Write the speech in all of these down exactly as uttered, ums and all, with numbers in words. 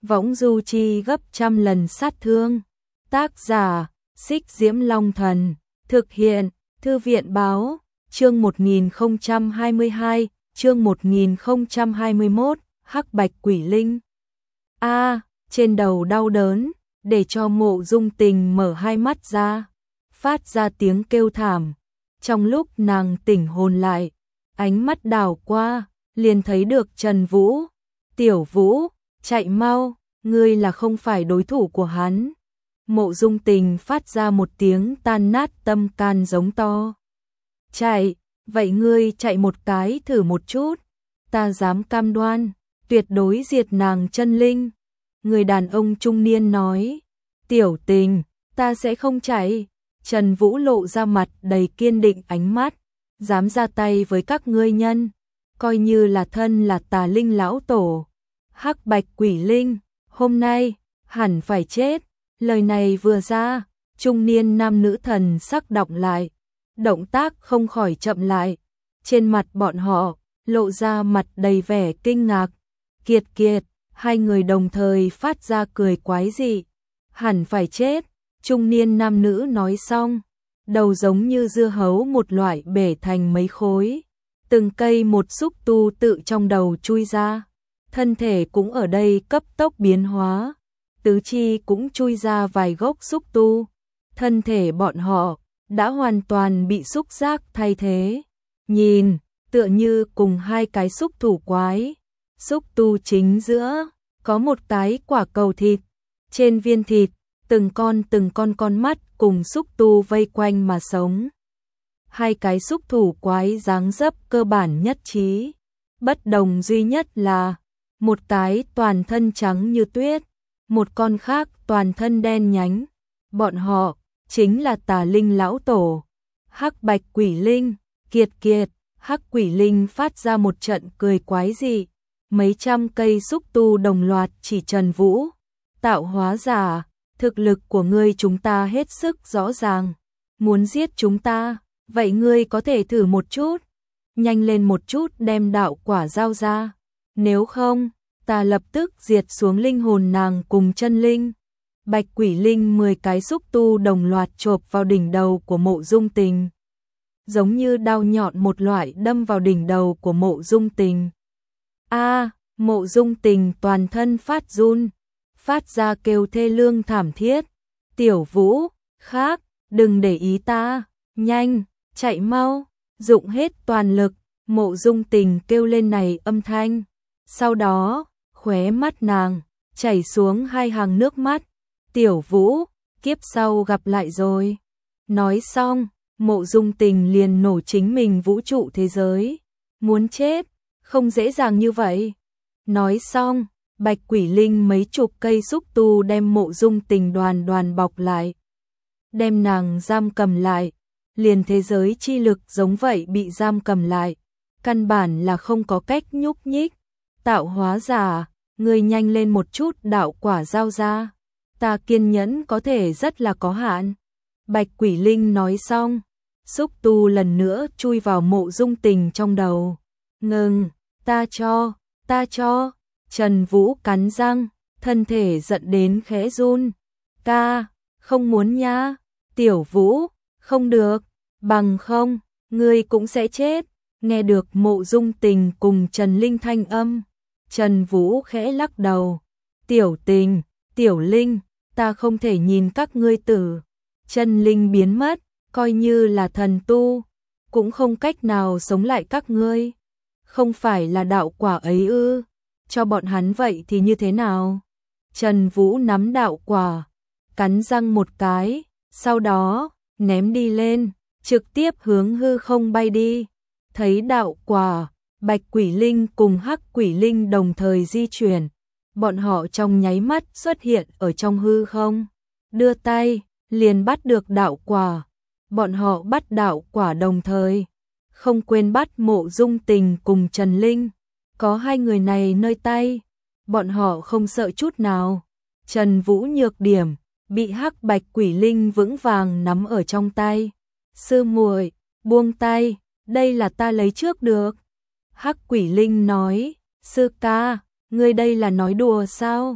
võng du chi gấp trăm lần sát thương. Tác giả, Xích Diễm Long Thần. Thực hiện, Thư viện Báo. Chương một nghìn không trăm hai mươi hai, chương một nghìn không trăm hai mươi mốt, Hắc Bạch Quỷ Linh. A, trên đầu đau đớn, để cho Mộ Dung Tình mở hai mắt ra, phát ra tiếng kêu thảm. Trong lúc nàng tỉnh hồn lại, ánh mắt đảo qua, liền thấy được Trần Vũ. Tiểu Vũ, chạy mau, ngươi là không phải đối thủ của hắn. Mộ Dung Tình phát ra một tiếng tan nát tâm can giống to. Chạy, vậy ngươi chạy một cái thử một chút, ta dám cam đoan, tuyệt đối diệt nàng chân linh. Người đàn ông trung niên nói, Tiểu Tình, ta sẽ không chạy. Trần Vũ lộ ra mặt đầy kiên định ánh mắt, dám ra tay với các ngươi nhân, coi như là thân là Tà Linh lão tổ. Hắc Bạch Quỷ Linh, hôm nay, hẳn phải chết. Lời này vừa ra, trung niên nam nữ thần sắc đọng lại, động tác không khỏi chậm lại. Trên mặt bọn họ, lộ ra mặt đầy vẻ kinh ngạc. Kiệt kiệt, hai người đồng thời phát ra cười quái dị. Hẳn phải chết, trung niên nam nữ nói xong, đầu giống như dưa hấu một loại bể thành mấy khối. Từng cây một xúc tu tự trong đầu chui ra, thân thể cũng ở đây cấp tốc biến hóa. Tứ chi cũng chui ra vài gốc xúc tu, thân thể bọn họ đã hoàn toàn bị xúc giác thay thế. Nhìn, tựa như cùng hai cái xúc thủ quái. Xúc tu chính giữa, có một cái quả cầu thịt. Trên viên thịt, từng con từng con con mắt cùng xúc tu vây quanh mà sống. Hai cái xúc thủ quái dáng dấp cơ bản nhất trí. Bất đồng duy nhất là, một cái toàn thân trắng như tuyết, một con khác toàn thân đen nhánh. Bọn họ chính là Tà Linh lão tổ. Hắc Bạch Quỷ Linh. Kiệt kiệt, Hắc Quỷ Linh phát ra một trận cười quái dị. Mấy trăm cây xúc tu đồng loạt chỉ Trần Vũ. Tạo hóa giả, thực lực của ngươi chúng ta hết sức rõ ràng. Muốn giết chúng ta, vậy ngươi có thể thử một chút. Nhanh lên một chút đem đạo quả giao ra. Nếu không, ta lập tức diệt xuống linh hồn nàng cùng chân linh. Bạch Quỷ Linh mười cái xúc tu đồng loạt chộp vào đỉnh đầu của Mộ Dung Tình. Giống như đao nhọn một loại đâm vào đỉnh đầu của Mộ Dung Tình. A, Mộ Dung Tình toàn thân phát run, phát ra kêu thê lương thảm thiết. Tiểu Vũ, khác, đừng để ý ta, nhanh, chạy mau, dụng hết toàn lực. Mộ Dung Tình kêu lên này âm thanh. Sau đó, khóe mắt nàng chảy xuống hai hàng nước mắt. Tiểu Vũ, kiếp sau gặp lại rồi. Nói xong, Mộ Dung Tình liền nổ chính mình vũ trụ thế giới. Muốn chết, không dễ dàng như vậy. Nói xong, Bạch Quỷ Linh mấy chục cây xúc tu đem Mộ Dung Tình đoàn đoàn bọc lại, đem nàng giam cầm lại. Liền thế giới chi lực giống vậy bị giam cầm lại, căn bản là không có cách nhúc nhích. Tạo hóa giả, ngươi nhanh lên một chút đạo quả giao ra, ta kiên nhẫn có thể rất là có hạn. Bạch Quỷ Linh nói xong, xúc tu lần nữa chui vào Mộ Dung Tình trong đầu. Ngừng, ta cho, ta cho. Trần Vũ cắn răng, thân thể giận đến khẽ run. Ca, không muốn nha. Tiểu Vũ, không được, bằng không, ngươi cũng sẽ chết. Nghe được Mộ Dung Tình cùng Trần Linh thanh âm, Trần Vũ khẽ lắc đầu. Tiểu Tình, Tiểu Linh, ta không thể nhìn các ngươi tử. Chân linh biến mất, coi như là thần tu, cũng không cách nào sống lại các ngươi. Không phải là đạo quả ấy ư? Cho bọn hắn vậy thì như thế nào? Trần Vũ nắm đạo quả, cắn răng một cái, sau đó ném đi lên, trực tiếp hướng hư không bay đi. Thấy đạo quả, Bạch Quỷ Linh cùng Hắc Quỷ Linh đồng thời di chuyển. Bọn họ trong nháy mắt xuất hiện ở trong hư không. Đưa tay, liền bắt được đạo quả. Bọn họ bắt đạo quả đồng thời, không quên bắt Mộ Dung Tình cùng Trần Linh. Có hai người này nơi tay, bọn họ không sợ chút nào. Trần Vũ nhược điểm, bị Hắc Bạch Quỷ Linh vững vàng nắm ở trong tay. Sư muội, buông tay, đây là ta lấy trước được. Hắc Quỷ Linh nói, sư ca, ngươi đây là nói đùa sao?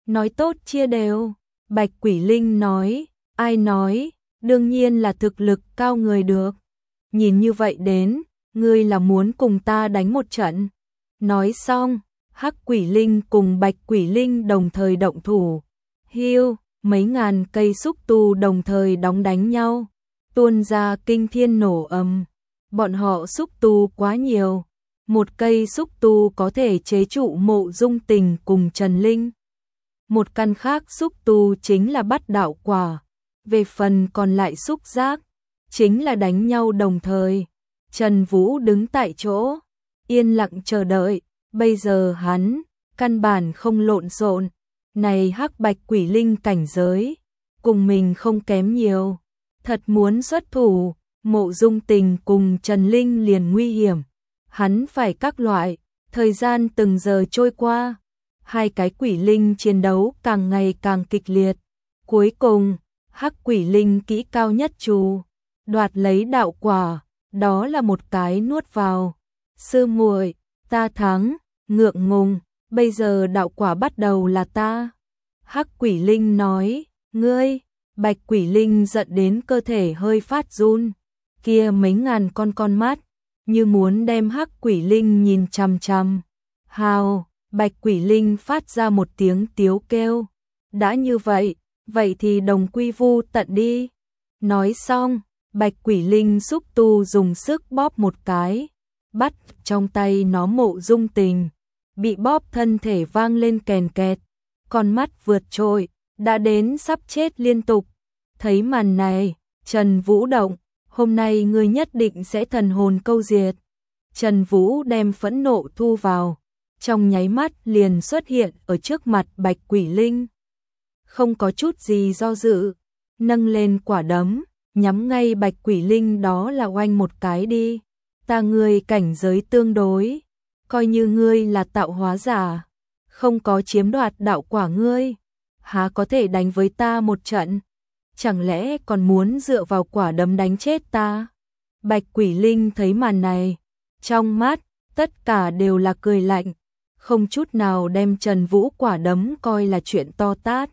Nói tốt chia đều. Bạch Quỷ Linh nói, ai nói, đương nhiên là thực lực cao người được. Nhìn như vậy đến, ngươi là muốn cùng ta đánh một trận. Nói xong, Hắc Quỷ Linh cùng Bạch Quỷ Linh đồng thời động thủ. Hiu, mấy ngàn cây xúc tu đồng thời đóng đánh nhau, tuôn ra kinh thiên nổ ầm. Bọn họ xúc tu quá nhiều, một cây xúc tu có thể chế trụ Mộ Dung Tình cùng Trần Linh. Một căn khác xúc tu chính là bắt đạo quả, về phần còn lại xúc giác, chính là đánh nhau đồng thời. Trần Vũ đứng tại chỗ, yên lặng chờ đợi, bây giờ hắn, căn bản không lộn xộn. Này Hắc Bạch Quỷ Linh cảnh giới, cùng mình không kém nhiều, thật muốn xuất thủ, Mộ Dung Tình cùng Trần Linh liền nguy hiểm. Hắn phải các loại, thời gian từng giờ trôi qua, hai cái quỷ linh chiến đấu càng ngày càng kịch liệt. Cuối cùng, Hắc Quỷ Linh kỹ cao nhất trù, đoạt lấy đạo quả, đó là một cái nuốt vào. Sư muội, ta thắng, ngượng ngùng, bây giờ đạo quả bắt đầu là ta. Hắc Quỷ Linh nói, ngươi, Bạch Quỷ Linh giận đến cơ thể hơi phát run, kia mấy ngàn con con mắt, như muốn đem Hắc Quỷ Linh nhìn chằm chằm. Hào, Bạch Quỷ Linh phát ra một tiếng tiếu kêu, đã như vậy, vậy thì đồng quy vu tận đi. Nói xong, Bạch Quỷ Linh xúc tu dùng sức bóp một cái, bắt trong tay nó Mộ Dung Tình, bị bóp thân thể vang lên kèn kẹt, con mắt vượt trội, đã đến sắp chết liên tục. Thấy màn này, Trần Vũ động, hôm nay ngươi nhất định sẽ thần hồn câu diệt. Trần Vũ đem phẫn nộ thu vào, trong nháy mắt liền xuất hiện ở trước mặt Bạch Quỷ Linh. Không có chút gì do dự, nâng lên quả đấm, nhắm ngay Bạch Quỷ Linh đó là oanh một cái đi. Ta ngươi cảnh giới tương đối, coi như ngươi là tạo hóa giả, không có chiếm đoạt đạo quả ngươi, há có thể đánh với ta một trận? Chẳng lẽ còn muốn dựa vào quả đấm đánh chết ta? Bạch Quỷ Linh thấy màn này, trong mắt tất cả đều là cười lạnh, không chút nào đem Trần Vũ quả đấm coi là chuyện to tát.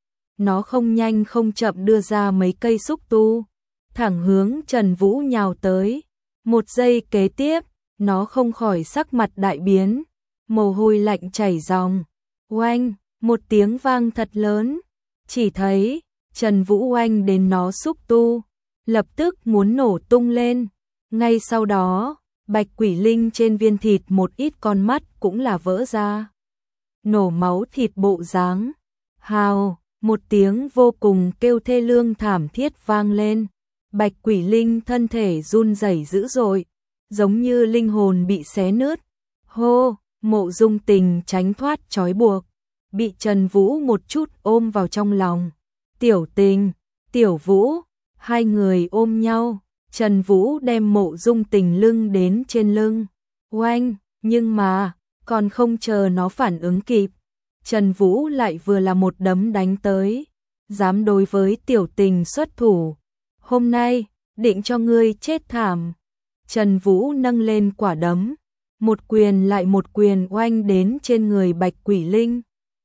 Nó không nhanh không chậm đưa ra mấy cây xúc tu, thẳng hướng Trần Vũ nhào tới. Một giây kế tiếp, nó không khỏi sắc mặt đại biến, mồ hôi lạnh chảy ròng. Oanh, một tiếng vang thật lớn, chỉ thấy Trần Vũ oanh đến nó xúc tu, lập tức muốn nổ tung lên. Ngay sau đó, Bạch Quỷ Linh trên viên thịt một ít con mắt cũng là vỡ ra, nổ máu thịt bộ dáng. Hào, một tiếng vô cùng kêu thê lương thảm thiết vang lên. Bạch Quỷ Linh thân thể run rẩy dữ dội, giống như linh hồn bị xé nứt. Hô, Mộ Dung Tình tránh thoát trói buộc, bị Trần Vũ một chút ôm vào trong lòng. Tiểu Tình, Tiểu Vũ, hai người ôm nhau, Trần Vũ đem Mộ Dung Tình lưng đến trên lưng. Oanh, nhưng mà, còn không chờ nó phản ứng kịp, Trần Vũ lại vừa là một đấm đánh tới. Dám đối với Tiểu Tình xuất thủ, hôm nay, định cho ngươi chết thảm. Trần Vũ nâng lên quả đấm, một quyền lại một quyền oanh đến trên người Bạch Quỷ Linh.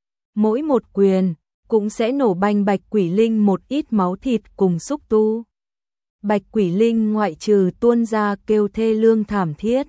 Mỗi một quyền, cũng sẽ nổ banh Bạch Quỷ Linh một ít máu thịt cùng xúc tu. Bạch Quỷ Linh ngoại trừ tuôn ra kêu thê lương thảm thiết,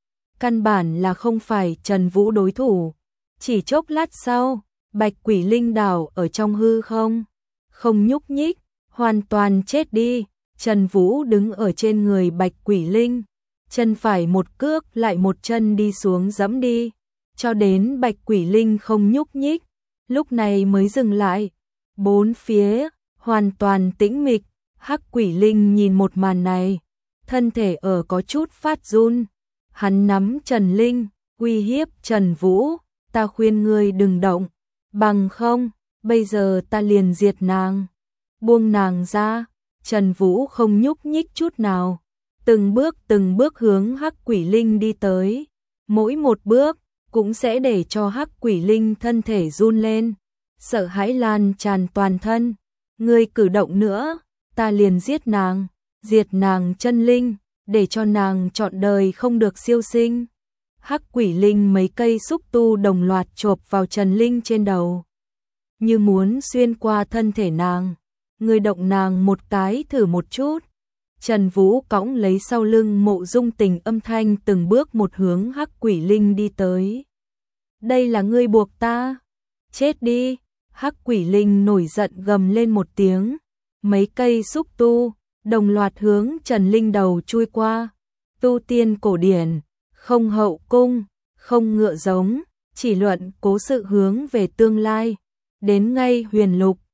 căn bản là không phải Trần Vũ đối thủ. Chỉ chốc lát sau, Bạch Quỷ Linh đảo ở trong hư không, không nhúc nhích, hoàn toàn chết đi. Trần Vũ đứng ở trên người Bạch Quỷ Linh, chân phải một cước lại một chân đi xuống giẫm đi, cho đến Bạch Quỷ Linh không nhúc nhích, lúc này mới dừng lại. Bốn phía hoàn toàn tĩnh mịch. Hắc Quỷ Linh nhìn một màn này, thân thể ở có chút phát run. Hắn nắm Trần Linh, uy hiếp Trần Vũ, ta khuyên ngươi đừng động, bằng không, bây giờ ta liền diệt nàng. Buông nàng ra. Trần Vũ không nhúc nhích chút nào, từng bước từng bước hướng Hắc Quỷ Linh đi tới. Mỗi một bước cũng sẽ để cho Hắc Quỷ Linh thân thể run lên, sợ hãi lan tràn toàn thân. Ngươi cử động nữa, ta liền giết nàng, diệt nàng chân linh, để cho nàng trọn đời không được siêu sinh. Hắc Quỷ Linh mấy cây xúc tu đồng loạt chộp vào Trần Linh trên đầu. như muốn xuyên qua thân thể nàng. Người động nàng một cái thử một chút. Trần Vũ cõng lấy sau lưng Mộ Dung Tình, âm thanh từng bước một hướng Hắc Quỷ Linh đi tới. Đây là ngươi buộc ta? Chết đi! Hắc Quỷ Linh nổi giận gầm lên một tiếng. Mấy cây xúc tu đồng loạt hướng Trần Linh đầu chui qua. Tu tiên cổ điển, không hậu cung, không ngựa giống, chỉ luận cố sự hướng về tương lai. Đến ngay huyền lục,